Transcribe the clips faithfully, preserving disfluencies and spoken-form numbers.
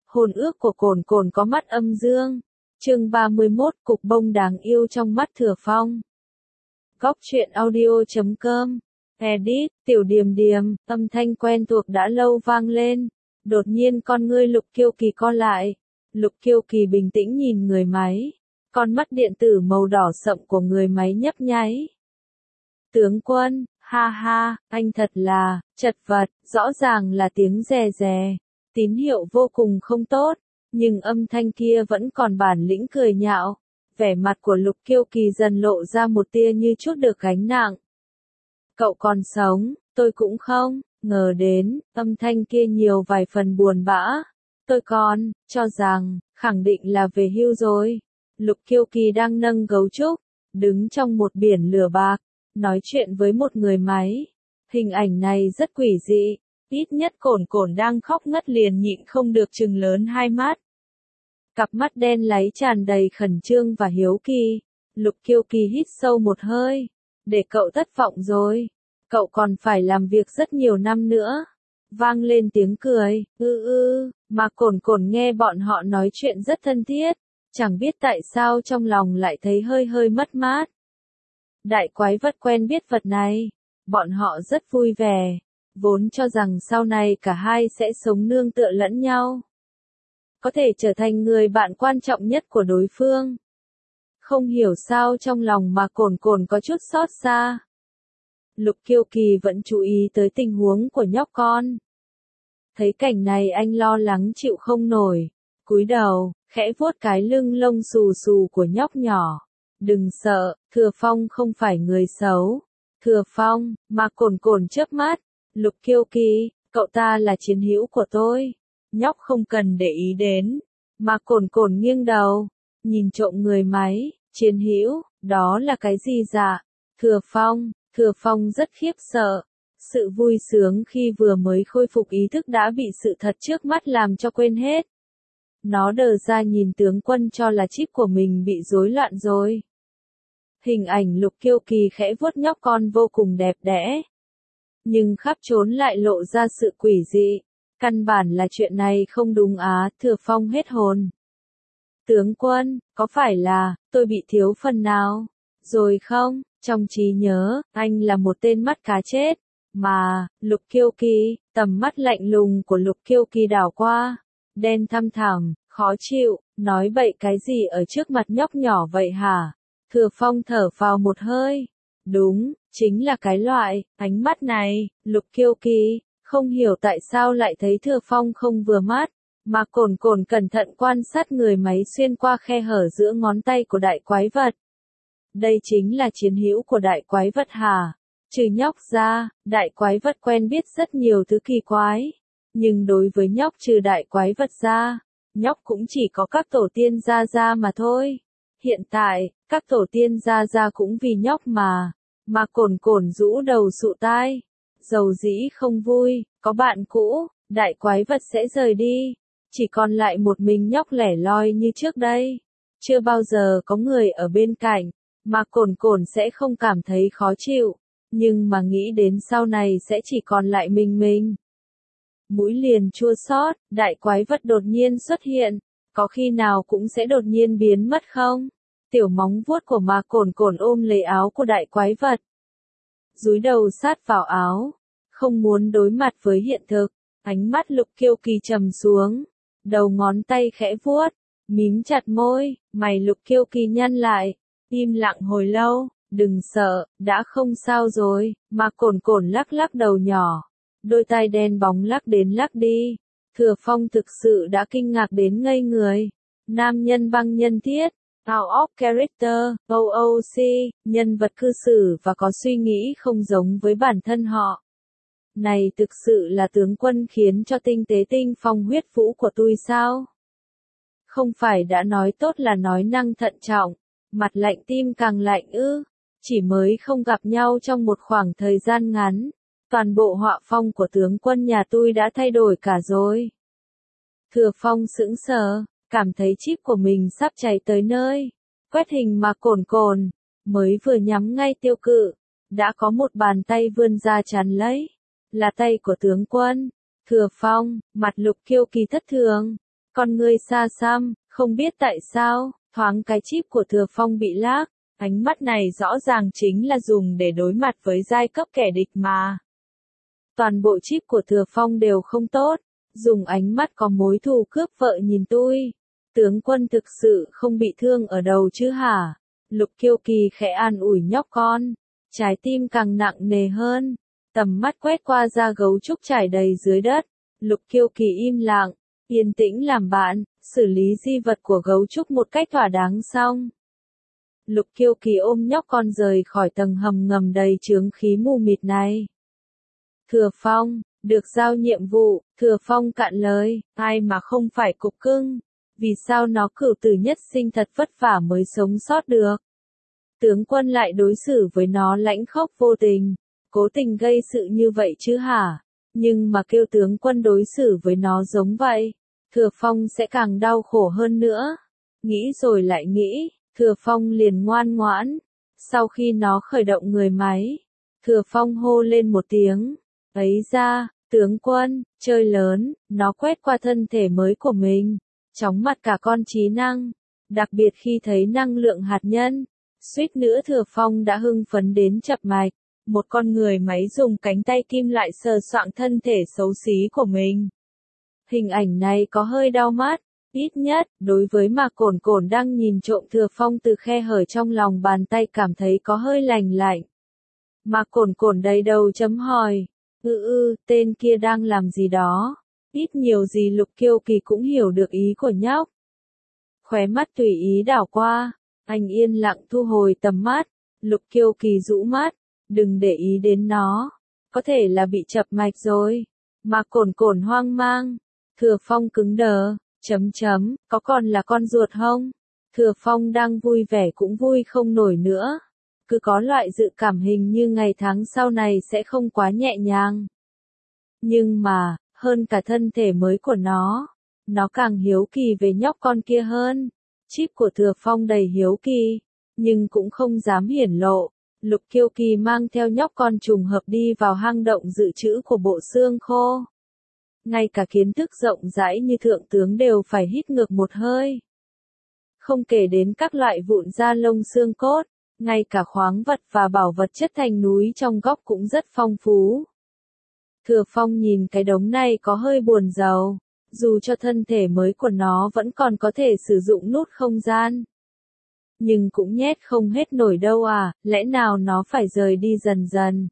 Hôn ước của Cồn Cồn có mắt âm dương. Chương ba mươi mốt, cục bông đáng yêu trong mắt Thừa Phong. Góc truyện audio chấm com. Edit, Tiểu Điềm Điềm, âm thanh quen thuộc đã lâu vang lên. Đột nhiên con ngươi Lục Kiêu Kỳ co lại. Lục Kiêu Kỳ bình tĩnh nhìn người máy. Con mắt điện tử màu đỏ sậm của người máy nhấp nháy. Tướng quân, ha ha, anh thật là, chật vật, rõ ràng là tiếng rè rè. Tín hiệu vô cùng không tốt, nhưng âm thanh kia vẫn còn bản lĩnh cười nhạo. Vẻ mặt của Lục Kiêu Kỳ dần lộ ra một tia như chút được gánh nặng. Cậu còn sống, tôi cũng không, ngờ đến, âm thanh kia nhiều vài phần buồn bã. Tôi còn, cho rằng, khẳng định là về hưu rồi. Lục Kiêu Kỳ đang nâng gấu trúc, đứng trong một biển lửa bạc, nói chuyện với một người máy. Hình ảnh này rất quỷ dị. Ít nhất Cồn Cồn đang khóc ngất liền nhịn không được trừng lớn hai mắt. Cặp mắt đen láy tràn đầy khẩn trương và hiếu kỳ. Lục Kiêu Kỳ hít sâu một hơi. Để cậu thất vọng rồi. Cậu còn phải làm việc rất nhiều năm nữa. Vang lên tiếng cười, ư ư, mà Cồn Cồn nghe bọn họ nói chuyện rất thân thiết. Chẳng biết tại sao trong lòng lại thấy hơi hơi mất mát. Đại quái vật quen biết vật này. Bọn họ rất vui vẻ. Vốn cho rằng sau này cả hai sẽ sống nương tựa lẫn nhau. Có thể trở thành người bạn quan trọng nhất của đối phương. Không hiểu sao trong lòng mà Cồn Cồn có chút xót xa. Lục Kiêu Kỳ vẫn chú ý tới tình huống của nhóc con. Thấy cảnh này anh lo lắng chịu không nổi. Cúi đầu, khẽ vuốt cái lưng lông xù xù của nhóc nhỏ. Đừng sợ, Thừa Phong không phải người xấu. Thừa Phong, mà Cồn Cồn chớp mắt. Lục Kiêu Kỳ, cậu ta là chiến hữu của tôi. Nhóc không cần để ý đến. Mà Cồn Cồn nghiêng đầu, nhìn trộm người máy, chiến hữu, đó là cái gì dạ? Thừa Phong, Thừa Phong rất khiếp sợ. Sự vui sướng khi vừa mới khôi phục ý thức đã bị sự thật trước mắt làm cho quên hết. Nó đờ ra nhìn tướng quân cho là chip của mình bị rối loạn rồi. Hình ảnh Lục Kiêu Kỳ khẽ vuốt nhóc con vô cùng đẹp đẽ. Nhưng khắp trốn lại lộ ra sự quỷ dị. Căn bản là chuyện này không đúng á, Thừa Phong hết hồn. Tướng quân, có phải là, tôi bị thiếu phần nào? Rồi không, trong trí nhớ, anh là một tên mắt cá chết. Mà, Lục Kiêu Kỳ, tầm mắt lạnh lùng của Lục Kiêu Kỳ đảo qua. Đen thăm thẳm, khó chịu, nói bậy cái gì ở trước mặt nhóc nhỏ vậy hả? Thừa Phong thở vào một hơi. Đúng, chính là cái loại, ánh mắt này, Lục Kiêu Kỳ, không hiểu tại sao lại thấy Thừa Phong không vừa mắt, mà Cồn Cồn cẩn thận quan sát người máy xuyên qua khe hở giữa ngón tay của đại quái vật. Đây chính là chiến hữu của đại quái vật hả? Trừ nhóc ra, đại quái vật quen biết rất nhiều thứ kỳ quái. Nhưng đối với nhóc trừ đại quái vật ra, nhóc cũng chỉ có các tổ tiên gia gia mà thôi. Hiện tại, các tổ tiên gia gia cũng vì nhóc mà. Mà Cồn Cồn rũ đầu sụ tai. Dầu dĩ không vui, có bạn cũ, đại quái vật sẽ rời đi. Chỉ còn lại một mình nhóc lẻ loi như trước đây. Chưa bao giờ có người ở bên cạnh, mà Cồn Cồn sẽ không cảm thấy khó chịu. Nhưng mà nghĩ đến sau này sẽ chỉ còn lại mình mình. Mũi liền chua xót, đại quái vật đột nhiên xuất hiện. Có khi nào cũng sẽ đột nhiên biến mất không? Tiểu móng vuốt của mà Cồn Cồn ôm lấy áo của đại quái vật. Dúi đầu sát vào áo. Không muốn đối mặt với hiện thực. Ánh mắt Lục Kiêu Kỳ trầm xuống. Đầu ngón tay khẽ vuốt. Mím chặt môi. Mày Lục Kiêu Kỳ nhăn lại. Im lặng hồi lâu. Đừng sợ, đã không sao rồi. Mà Cồn Cồn lắc lắc đầu nhỏ. Đôi tai đen bóng lắc đến lắc đi. Thừa Phong thực sự đã kinh ngạc đến ngây người. Nam nhân băng nhân thiết. Out of character, o o xê, nhân vật cư xử và có suy nghĩ không giống với bản thân họ. Này thực sự là tướng quân khiến cho tinh tế tinh phong huyết vũ của tôi sao? Không phải đã nói tốt là nói năng thận trọng, mặt lạnh tim càng lạnh ư, chỉ mới không gặp nhau trong một khoảng thời gian ngắn. Toàn bộ họa phong của tướng quân nhà tôi đã thay đổi cả rồi. Thừa Phong sững sờ. Cảm thấy chip của mình sắp cháy tới nơi. Quét hình mà Cồn Cồn, mới vừa nhắm ngay tiêu cự. Đã có một bàn tay vươn ra chắn lấy. Là tay của tướng quân. Thừa Phong, mặt Lục Kiêu Kỳ thất thường. con ngươi xa xăm, không biết tại sao, thoáng cái chip của Thừa Phong bị lag, ánh mắt này rõ ràng chính là dùng để đối mặt với giai cấp kẻ địch mà. Toàn bộ chip của Thừa Phong đều không tốt, dùng ánh mắt có mối thù cướp vợ nhìn tôi. Tướng quân thực sự không bị thương ở đầu chứ hả? Lục Kiêu Kỳ khẽ an ủi nhóc con, trái tim càng nặng nề hơn, tầm mắt quét qua da gấu trúc trải đầy dưới đất. Lục Kiêu Kỳ im lặng, yên tĩnh làm bạn, xử lý di vật của gấu trúc một cách thỏa đáng xong. Lục Kiêu Kỳ ôm nhóc con rời khỏi tầng hầm ngầm đầy chướng khí mù mịt này. Thừa Phong, được giao nhiệm vụ, Thừa Phong cạn lời, ai mà không phải cục cưng, vì sao nó cửu tử nhất sinh thật vất vả mới sống sót được. Tướng quân lại đối xử với nó lãnh khốc vô tình, cố tình gây sự như vậy chứ hả? Nhưng mà kêu tướng quân đối xử với nó giống vậy, Thừa Phong sẽ càng đau khổ hơn nữa. Nghĩ rồi lại nghĩ, Thừa Phong liền ngoan ngoãn. Sau khi nó khởi động người máy, Thừa Phong hô lên một tiếng, ấy ra, tướng quân, chơi lớn, nó quét qua thân thể mới của mình, chóng mặt cả con trí năng, đặc biệt khi thấy năng lượng hạt nhân. Suýt nữa Thừa Phong đã hưng phấn đến chập mạch, một con người máy dùng cánh tay kim lại sờ soạng thân thể xấu xí của mình. Hình ảnh này có hơi đau mắt, ít nhất, đối với Mạc Cổn Cổn đang nhìn trộm Thừa Phong từ khe hở trong lòng bàn tay cảm thấy có hơi lành lạnh. Mạc Cổn Cổn đầy đầu chấm hỏi, ư ư, tên kia đang làm gì đó, ít nhiều gì Lục Kiêu Kỳ cũng hiểu được ý của nhóc. Khóe mắt tùy ý đảo qua, anh yên lặng thu hồi tầm mắt, Lục Kiêu Kỳ rũ mắt, đừng để ý đến nó, có thể là bị chập mạch rồi. Mạc Cổn Cổn hoang mang, Thừa Phong cứng đờ, chấm chấm, có còn là con ruột không? Thừa Phong đang vui vẻ cũng vui không nổi nữa, cứ có loại dự cảm hình như ngày tháng sau này sẽ không quá nhẹ nhàng. Nhưng mà, hơn cả thân thể mới của nó, nó càng hiếu kỳ về nhóc con kia hơn. Chip của Thừa Phong đầy hiếu kỳ, nhưng cũng không dám hiển lộ. Lục Kiêu Kỳ mang theo nhóc con trùng hợp đi vào hang động dự trữ của bộ xương khô. Ngay cả kiến thức rộng rãi như thượng tướng đều phải hít ngược một hơi. Không kể đến các loại vụn da lông xương cốt, ngay cả khoáng vật và bảo vật chất thành núi trong góc cũng rất phong phú. Thừa Phong nhìn cái đống này có hơi buồn rầu, dù cho thân thể mới của nó vẫn còn có thể sử dụng nút không gian. Nhưng cũng nhét không hết nổi đâu à, lẽ nào nó phải rời đi dần dần.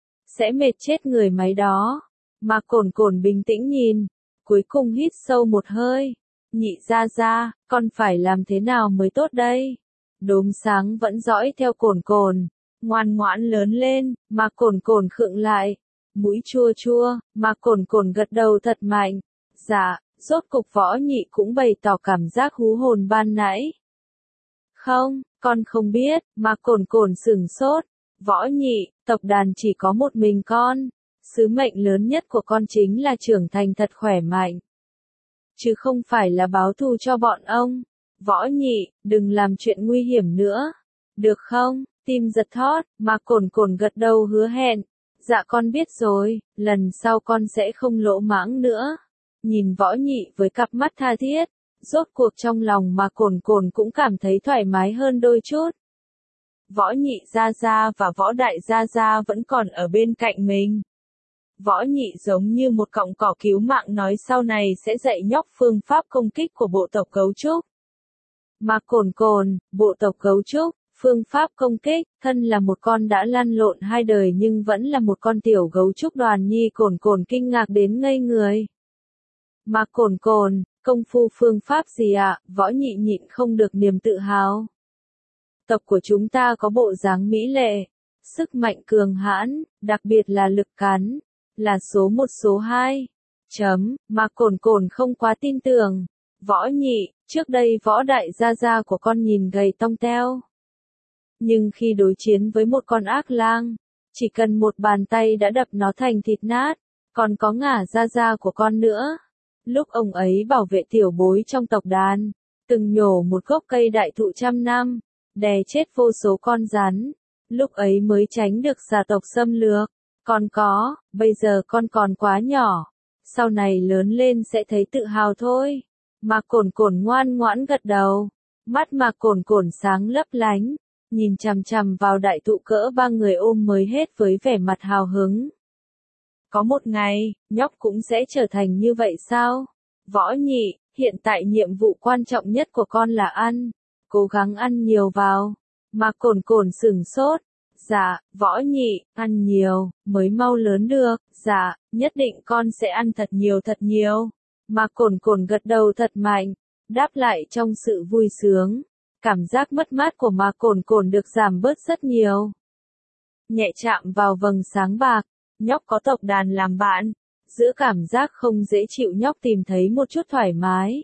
Sẽ mệt chết người máy đó. Mạc Cổn Cổn bình tĩnh nhìn, cuối cùng hít sâu một hơi. Nhị gia gia, con phải làm thế nào mới tốt đây? Đốm sáng vẫn dõi theo Cổn Cổn, ngoan ngoãn lớn lên, Mạc Cổn Cổn khựng lại, mũi chua chua, Mạc Cổn Cổn gật đầu thật mạnh. Dạ, rốt cục Võ Nhị cũng bày tỏ cảm giác hú hồn ban nãy. Không, con không biết, Mạc Cổn Cổn sửng sốt. Võ Nhị, tộc đàn chỉ có một mình con. Sứ mệnh lớn nhất của con chính là trưởng thành thật khỏe mạnh. Chứ không phải là báo thù cho bọn ông. Võ Nhị, đừng làm chuyện nguy hiểm nữa. Được không? Tim giật thót, Mạc Cổn Cổn gật đầu hứa hẹn. Dạ con biết rồi, lần sau con sẽ không lỗ mãng nữa. Nhìn Võ Nhị với cặp mắt tha thiết, rốt cuộc trong lòng Mạc Cổn Cổn cũng cảm thấy thoải mái hơn đôi chút. Võ Nhị gia gia và Võ Đại gia gia vẫn còn ở bên cạnh mình. Võ Nhị giống như một cọng cỏ cứu mạng nói sau này sẽ dạy nhóc phương pháp công kích của bộ tộc Gấu Trúc. Mạc Cổn Cổn, bộ tộc Gấu Trúc, phương pháp công kích, thân là một con đã lăn lộn hai đời nhưng vẫn là một con tiểu gấu trúc. Đoàn Nhi Cổn Cổn kinh ngạc đến ngây người. Mạc Cổn Cổn, công phu phương pháp gì ạ? Võ Nhị nhịn không được niềm tự hào. Tộc của chúng ta có bộ dáng mỹ lệ, sức mạnh cường hãn, đặc biệt là lực cắn, là số một số hai. Chấm, Mạc Cổn Cổn không quá tin tưởng. Võ Nhị, trước đây Võ Đại gia gia của con nhìn gầy tông teo. Nhưng khi đối chiến với một con ác lang, chỉ cần một bàn tay đã đập nó thành thịt nát, còn có Ngả gia gia của con nữa. Lúc ông ấy bảo vệ tiểu bối trong tộc đàn, từng nhổ một gốc cây đại thụ trăm năm, đè chết vô số con rắn, lúc ấy mới tránh được gia tộc xâm lược. Còn có, bây giờ con còn quá nhỏ, sau này lớn lên sẽ thấy tự hào thôi. Mạc Cồn Cồn ngoan ngoãn gật đầu. Mắt Mạc Cồn Cồn sáng lấp lánh, nhìn chằm chằm vào đại thụ cỡ ba người ôm mới hết với vẻ mặt hào hứng. Có một ngày, nhóc cũng sẽ trở thành như vậy sao? Võ Nhị, hiện tại nhiệm vụ quan trọng nhất của con là ăn. Cố gắng ăn nhiều vào. Mạc Cồn Cồn sửng sốt. Dạ, Võ Nhị, ăn nhiều, mới mau lớn được. Dạ, nhất định con sẽ ăn thật nhiều thật nhiều. Mạc Cồn Cồn gật đầu thật mạnh, đáp lại trong sự vui sướng. Cảm giác mất mát của Mạc Cồn Cồn được giảm bớt rất nhiều. Nhẹ chạm vào vầng sáng bạc, nhóc có tộc đàn làm bạn. Giữa cảm giác không dễ chịu nhóc tìm thấy một chút thoải mái.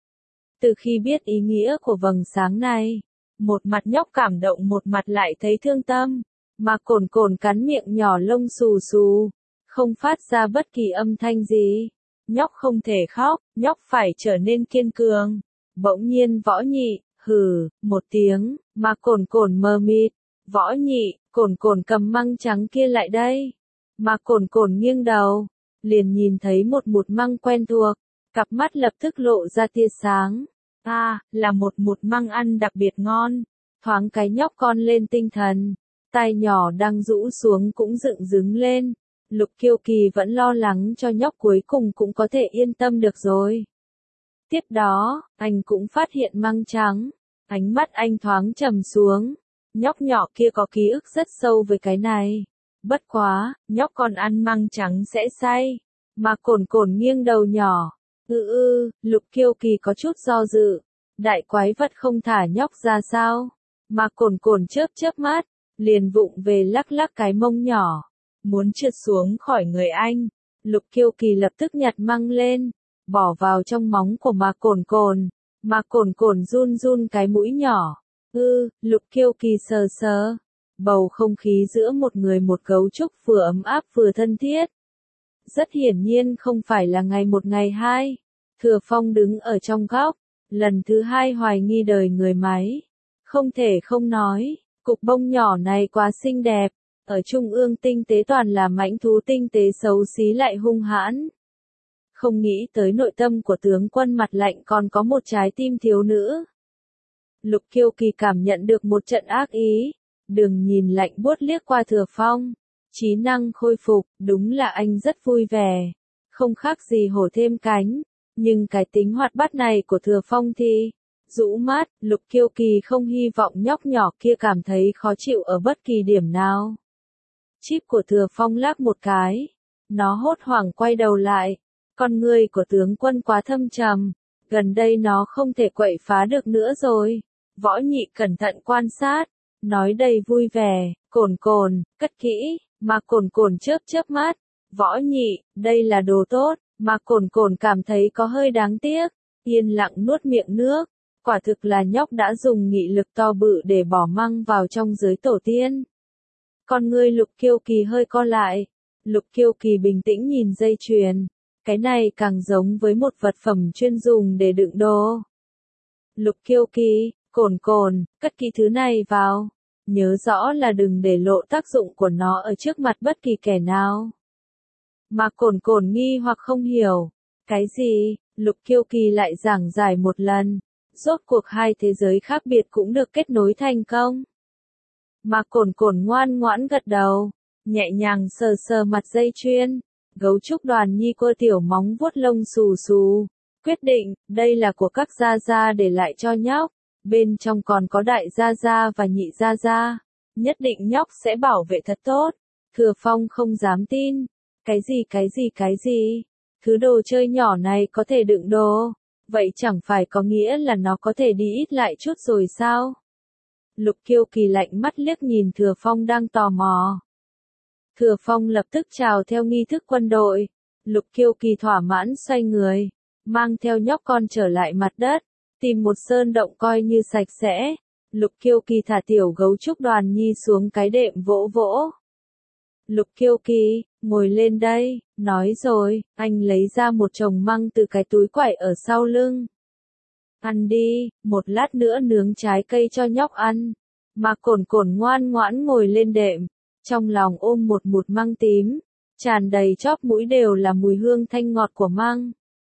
Từ khi biết ý nghĩa của vầng sáng này, một mặt nhóc cảm động một mặt lại thấy thương tâm. Mạc Cồn Cồn cắn miệng nhỏ lông xù xù, không phát ra bất kỳ âm thanh gì. Nhóc không thể khóc, nhóc phải trở nên kiên cường. Bỗng nhiên Võ Nhị, hừ, một tiếng, Mạc Cồn Cồn mờ mịt. Võ Nhị, Cồn Cồn cầm măng trắng kia lại đây. Mạc Cồn Cồn nghiêng đầu, liền nhìn thấy một mụt măng quen thuộc, cặp mắt lập tức lộ ra tia sáng. À, là một mụt măng ăn đặc biệt ngon. Thoáng cái nhóc con lên tinh thần, tai nhỏ đang rũ xuống cũng dựng đứng lên. Lục Kiêu Kỳ vẫn lo lắng cho nhóc cuối cùng cũng có thể yên tâm được rồi. Tiếp đó, anh cũng phát hiện măng trắng. Ánh mắt anh thoáng trầm xuống. Nhóc nhỏ kia có ký ức rất sâu với cái này. Bất quá, nhóc còn ăn măng trắng sẽ say. Mà Cồn Cồn nghiêng đầu nhỏ. Ừ ừ, Lục Kiêu Kỳ có chút do dự. Đại quái vật không thả nhóc ra sao? Mà Cồn Cồn chớp chớp mắt, liền vụng về lắc lắc cái mông nhỏ. Muốn trượt xuống khỏi người anh. Lục Kiêu Kỳ lập tức nhặt măng lên, bỏ vào trong móng của Mạc Cồn Cồn. Mạc Cồn Cồn run run cái mũi nhỏ. Ư, Lục Kiêu Kỳ sờ sờ. Bầu không khí giữa một người một gấu trúc vừa ấm áp vừa thân thiết. Rất hiển nhiên không phải là ngày một ngày hai. Thừa Phong đứng ở trong góc, lần thứ hai hoài nghi đời người máy. Không thể không nói, cục bông nhỏ này quá xinh đẹp. Ở trung ương tinh tế toàn là mãnh thú tinh tế xấu xí lại hung hãn. Không nghĩ tới nội tâm của tướng quân mặt lạnh còn có một trái tim thiếu nữ. Lục Kiêu Kỳ cảm nhận được một trận ác ý. Đừng nhìn lạnh buốt liếc qua Thừa Phong. Trí năng khôi phục, đúng là anh rất vui vẻ. Không khác gì hổ thêm cánh. Nhưng cái tính hoạt bát này của Thừa Phong thì... Rũ mắt, Lục Kiêu Kỳ không hy vọng nhóc nhỏ kia cảm thấy khó chịu ở bất kỳ điểm nào. Chip của Thừa Phong lắc một cái. Nó hốt hoảng quay đầu lại. Con người của tướng quân quá thâm trầm. Gần đây nó không thể quậy phá được nữa rồi. Võ Nhị cẩn thận quan sát. Nói đầy vui vẻ. Cồn Cồn, cất kỹ. Mà Cồn Cồn chớp chớp mắt. Võ Nhị, đây là đồ tốt. Mà Cồn Cồn cảm thấy có hơi đáng tiếc. Yên lặng nuốt miệng nước. Quả thực là nhóc đã dùng nghị lực to bự để bỏ măng vào trong giới tổ tiên. Con ngươi Lục Kiêu Kỳ hơi co lại. Lục Kiêu Kỳ bình tĩnh nhìn dây chuyền. Cái này càng giống với một vật phẩm chuyên dùng để đựng đồ. Lục Kiêu Kỳ, Cồn Cồn, cất kỹ thứ này vào. Nhớ rõ là đừng để lộ tác dụng của nó ở trước mặt bất kỳ kẻ nào. Mà Cồn Cồn nghi hoặc không hiểu. Cái gì? Lục Kiêu Kỳ lại giảng giải một lần. Rốt cuộc hai thế giới khác biệt cũng được kết nối thành công. Mà Cồn Cồn ngoan ngoãn gật đầu, nhẹ nhàng sờ sờ mặt dây chuyền. Gấu trúc Đoàn Nhi cô tiểu móng vuốt lông xù xù. Quyết định, đây là của các gia gia để lại cho nhóc. Bên trong còn có đại gia gia và nhị gia gia. Nhất định nhóc sẽ bảo vệ thật tốt. Thừa Phong không dám tin. Cái gì cái gì cái gì? Thứ đồ chơi nhỏ này có thể đựng đồ. Vậy chẳng phải có nghĩa là nó có thể đi ít lại chút rồi sao? Lục Kiêu Kỳ lạnh mắt liếc nhìn Thừa Phong đang tò mò. Thừa Phong lập tức chào theo nghi thức quân đội. Lục Kiêu Kỳ thỏa mãn xoay người, mang theo nhóc con trở lại mặt đất, tìm một sơn động coi như sạch sẽ. Lục Kiêu Kỳ thả tiểu gấu trúc Đoàn Nhi xuống cái đệm vỗ vỗ. Lục Kiêu Kỳ, ngồi lên đây, nói rồi, anh lấy ra một chồng măng từ cái túi quải ở sau lưng. Ăn đi, một lát nữa nướng trái cây cho nhóc ăn. Mà Cồn Cồn ngoan ngoãn ngồi lên đệm, trong lòng ôm một mụt măng tím, tràn đầy chóp mũi đều là mùi hương thanh ngọt của măng.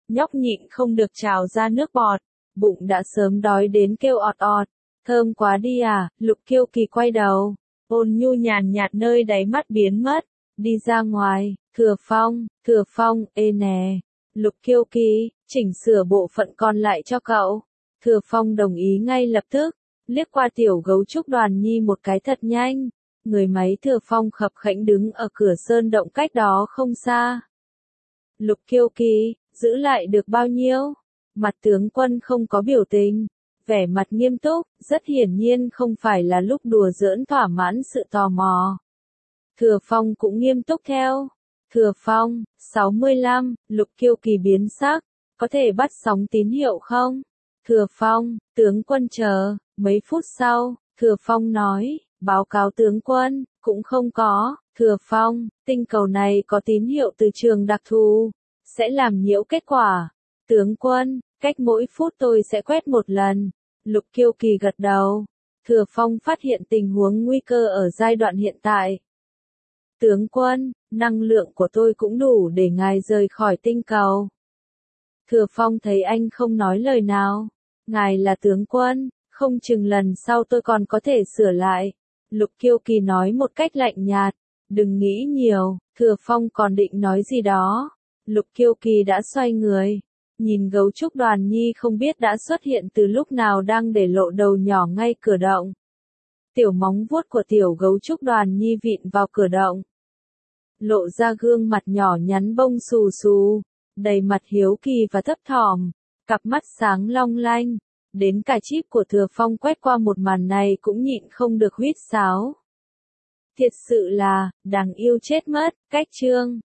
Nhóc nhịn không được trào ra nước bọt, bụng đã sớm đói đến kêu ọt ọt. Thơm quá đi à, Lục Kiêu Kỳ quay đầu, ôn nhu nhàn nhạt nơi đáy mắt biến mất, đi ra ngoài, Thừa Phong, Thừa Phong, ê nè. Lục Kiêu Kỳ, chỉnh sửa bộ phận còn lại cho cậu. Thừa Phong đồng ý ngay lập tức, liếc qua tiểu gấu trúc Đoàn Nhi một cái thật nhanh. Người máy Thừa Phong khập khẽnh đứng ở cửa sơn động cách đó không xa. Lục Kiêu Kỳ, giữ lại được bao nhiêu? Mặt tướng quân không có biểu tình, vẻ mặt nghiêm túc, rất hiển nhiên không phải là lúc đùa giỡn thỏa mãn sự tò mò. Thừa Phong cũng nghiêm túc theo. Thừa Phong, sáu mươi lăm, Lục Kiêu Kỳ biến sắc, có thể bắt sóng tín hiệu không? Thừa Phong, tướng quân chờ, mấy phút sau, Thừa Phong nói, báo cáo tướng quân, cũng không có. Thừa Phong, tinh cầu này có tín hiệu từ trường đặc thù, sẽ làm nhiễu kết quả. Tướng quân, cách mỗi phút tôi sẽ quét một lần. Lục Kiêu Kỳ gật đầu. Thừa Phong phát hiện tình huống nguy cơ ở giai đoạn hiện tại. Tướng quân, năng lượng của tôi cũng đủ để ngài rời khỏi tinh cầu. Thừa Phong thấy anh không nói lời nào. Ngài là tướng quân, không chừng lần sau tôi còn có thể sửa lại. Lục Kiêu Kỳ nói một cách lạnh nhạt. Đừng nghĩ nhiều, Thừa Phong còn định nói gì đó. Lục Kiêu Kỳ đã xoay người. Nhìn gấu trúc Đoàn Nhi không biết đã xuất hiện từ lúc nào đang để lộ đầu nhỏ ngay cửa động. Tiểu móng vuốt của tiểu gấu trúc Đoàn Nhi vịn vào cửa động. Lộ ra gương mặt nhỏ nhắn bông xù xù, đầy mặt hiếu kỳ và thấp thỏm, cặp mắt sáng long lanh. Đến cả chip của Thừa Phong quét qua một màn này cũng nhịn không được huýt sáo. Thiệt sự là, đáng yêu chết mất, cách chương.